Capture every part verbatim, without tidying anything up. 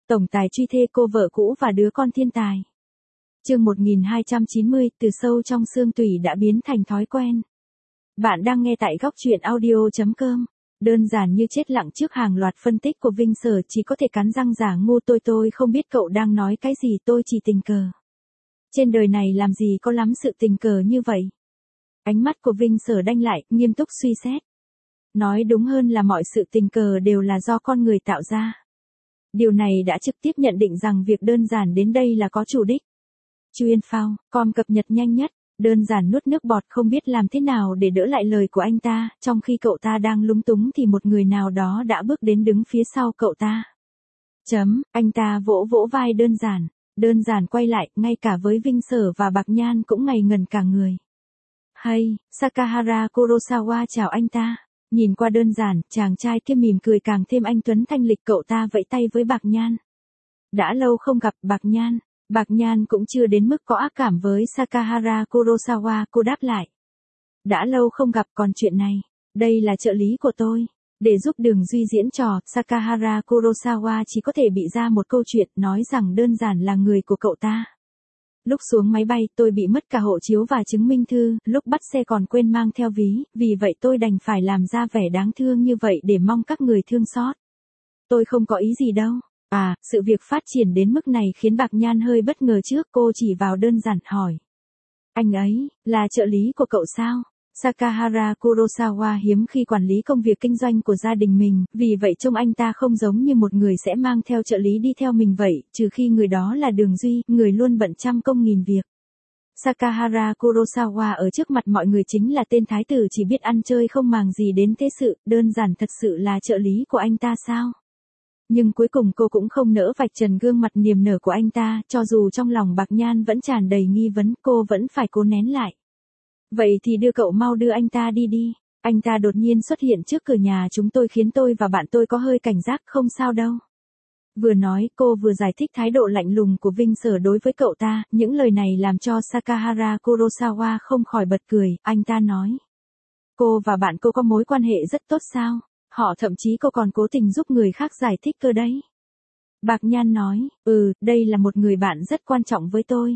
Tổng tài truy thê cô vợ cũ và đứa con thiên tài. Chương một nghìn hai trăm chín mươi, từ sâu trong xương tủy đã biến thành thói quen. Bạn đang nghe tại góc truyện audio chấm com. Đơn giản như chết lặng trước hàng loạt phân tích của Vinh Sở, chỉ có thể cắn răng giả ngu. Tôi tôi không biết cậu đang nói cái gì, tôi chỉ tình cờ. Trên đời này làm gì có lắm sự tình cờ như vậy. Ánh mắt của Vinh Sở đanh lại, nghiêm túc suy xét. Nói đúng hơn là mọi sự tình cờ đều là do con người tạo ra. Điều này đã trực tiếp nhận định rằng việc đơn giản đến đây là có chủ đích. Chuyên phao, com cập nhật nhanh nhất, đơn giản nuốt nước bọt không biết làm thế nào để đỡ lại lời của anh ta, trong khi cậu ta đang lúng túng thì một người nào đó đã bước đến đứng phía sau cậu ta. Chấm, anh ta vỗ vỗ vai đơn giản, đơn giản quay lại, ngay cả với Vinh Sở và Bạc Nhan cũng ngây ngần cả người. Hay, Sakahara Kurosawa chào anh ta. Nhìn qua đơn giản, chàng trai kia mỉm cười càng thêm anh tuấn thanh lịch, cậu ta vẫy tay với Bạc Nhan. Đã lâu không gặp Bạc Nhan, Bạc Nhan cũng chưa đến mức có ác cảm với Sakahara Kurosawa, cô đáp lại. Đã lâu không gặp, còn chuyện này, đây là trợ lý của tôi. Để giúp Đường Duy diễn trò, Sakahara Kurosawa chỉ có thể bị ra một câu chuyện, nói rằng đơn giản là người của cậu ta. Lúc xuống máy bay tôi bị mất cả hộ chiếu và chứng minh thư, lúc bắt xe còn quên mang theo ví, vì vậy tôi đành phải làm ra vẻ đáng thương như vậy để mong các người thương xót. Tôi không có ý gì đâu. À, sự việc phát triển đến mức này khiến Bạc Nhan hơi bất ngờ trước, cô chỉ vào đơn giản hỏi. Anh ấy, là trợ lý của cậu sao? Sakahara Kurosawa hiếm khi quản lý công việc kinh doanh của gia đình mình, vì vậy trông anh ta không giống như một người sẽ mang theo trợ lý đi theo mình vậy, trừ khi người đó là Đường Duy, người luôn bận trăm công nghìn việc. Sakahara Kurosawa ở trước mặt mọi người chính là tên thái tử chỉ biết ăn chơi không màng gì đến thế sự, đơn giản thật sự là trợ lý của anh ta sao? Nhưng cuối cùng cô cũng không nỡ vạch trần gương mặt niềm nở của anh ta, cho dù trong lòng Bạc Nhan vẫn tràn đầy nghi vấn, cô vẫn phải cố nén lại. Vậy thì đưa cậu mau đưa anh ta đi đi. Anh ta đột nhiên xuất hiện trước cửa nhà chúng tôi khiến tôi và bạn tôi có hơi cảnh giác, không sao đâu. Vừa nói cô vừa giải thích thái độ lạnh lùng của Vinh Sở đối với cậu ta, những lời này làm cho Sakahara Kurosawa không khỏi bật cười, anh ta nói. Cô và bạn cô có mối quan hệ rất tốt sao? Họ thậm chí cô còn cố tình giúp người khác giải thích cơ đấy. Bạc Nhan nói, ừ, đây là một người bạn rất quan trọng với tôi.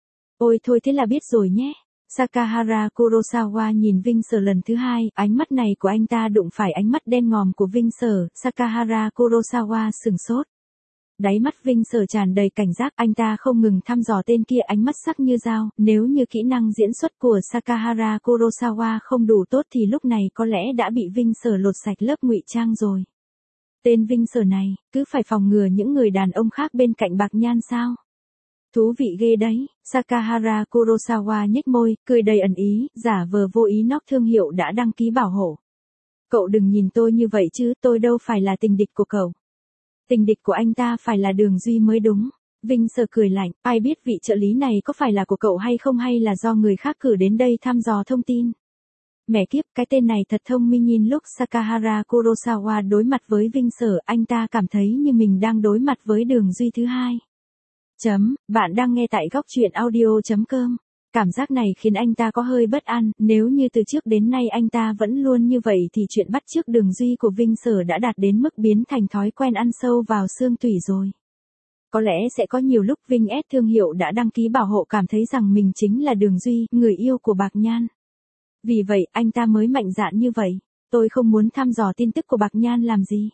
Ôi thôi thế là biết rồi nhé. Sakahara Kurosawa nhìn Vinh Sở lần thứ hai, ánh mắt này của anh ta đụng phải ánh mắt đen ngòm của Vinh Sở, Sakahara Kurosawa sừng sốt. Đáy mắt Vinh Sở tràn đầy cảnh giác, anh ta không ngừng thăm dò tên kia, ánh mắt sắc như dao, nếu như kỹ năng diễn xuất của Sakahara Kurosawa không đủ tốt thì lúc này có lẽ đã bị Vinh Sở lột sạch lớp ngụy trang rồi. Tên Vinh Sở này, cứ phải phòng ngừa những người đàn ông khác bên cạnh Bạc Nhan sao? Thú vị ghê đấy, Sakahara Kurosawa nhếch môi, cười đầy ẩn ý, giả vờ vô ý nót thương hiệu đã đăng ký bảo hộ. Cậu đừng nhìn tôi như vậy chứ, tôi đâu phải là tình địch của cậu. Tình địch của anh ta phải là Đường Duy mới đúng. Vinh Sở cười lạnh, ai biết vị trợ lý này có phải là của cậu hay không, hay là do người khác cử đến đây thăm dò thông tin. Mẹ kiếp, cái tên này thật thông minh. Nhìn lúc Sakahara Kurosawa đối mặt với Vinh Sở, anh ta cảm thấy như mình đang đối mặt với Đường Duy thứ hai. Chấm, bạn đang nghe tại góc truyện audio chấm com. Cảm giác này khiến anh ta có hơi bất an, nếu như từ trước đến nay anh ta vẫn luôn như vậy thì chuyện bắt chước Đường Duy của Vinh Sở đã đạt đến mức biến thành thói quen ăn sâu vào xương tủy rồi. Có lẽ sẽ có nhiều lúc Vinh S thương hiệu đã đăng ký bảo hộ cảm thấy rằng mình chính là Đường Duy, người yêu của Bạc Nhan. Vì vậy anh ta mới mạnh dạn như vậy. Tôi không muốn thăm dò tin tức của Bạc Nhan làm gì.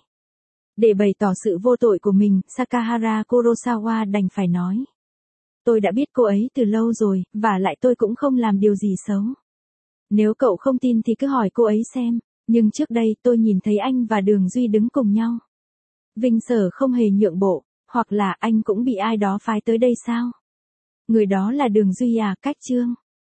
Để bày tỏ sự vô tội của mình, Sakahara Kurosawa đành phải nói. Tôi đã biết cô ấy từ lâu rồi, và lại tôi cũng không làm điều gì xấu. Nếu cậu không tin thì cứ hỏi cô ấy xem, nhưng trước đây tôi nhìn thấy anh và Đường Duy đứng cùng nhau. Vinh Sở không hề nhượng bộ, hoặc là anh cũng bị ai đó phái tới đây sao? Người đó là Đường Duy à? Cách chương.